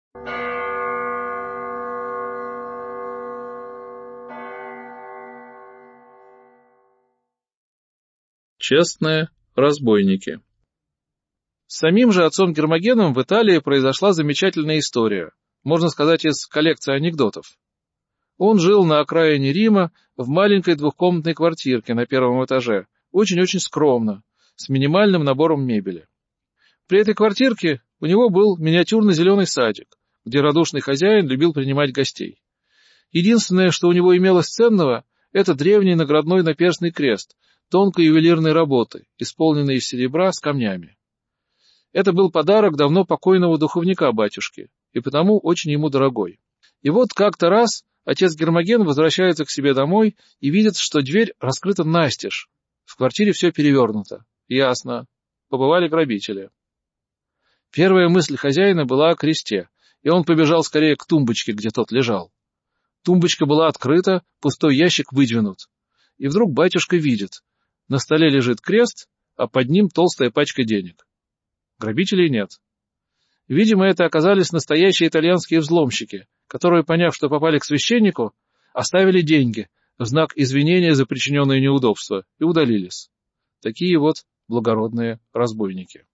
Честные разбойники. С самим же отцом Гермогеном в Италии произошла замечательная история, можно сказать, из коллекции анекдотов. Он жил на окраине Рима в маленькой двухкомнатной квартирке на первом этаже, очень-очень скромно, с минимальным набором мебели. При этой квартирке у него был миниатюрный зеленый садик, где радушный хозяин любил принимать гостей. Единственное, что у него имелось ценного, это древний наградной наперстный крест, тонкой ювелирной работы, исполненный из серебра с камнями. Это был подарок давно покойного духовника батюшки, и потому очень ему дорогой. И вот как-то раз отец Гермоген возвращается к себе домой и видит, что дверь раскрыта настежь. В квартире все перевернуто. Ясно. Побывали грабители. Первая мысль хозяина была о кресте, и он побежал скорее к тумбочке, где тот лежал. Тумбочка была открыта, пустой ящик выдвинут. И вдруг батюшка видит. На столе лежит крест, а под ним толстая пачка денег. Грабителей нет. Видимо, это оказались настоящие итальянские взломщики, которые, поняв, что попали к священнику, оставили деньги в знак извинения за причиненные неудобства и удалились. Такие вот благородные разбойники.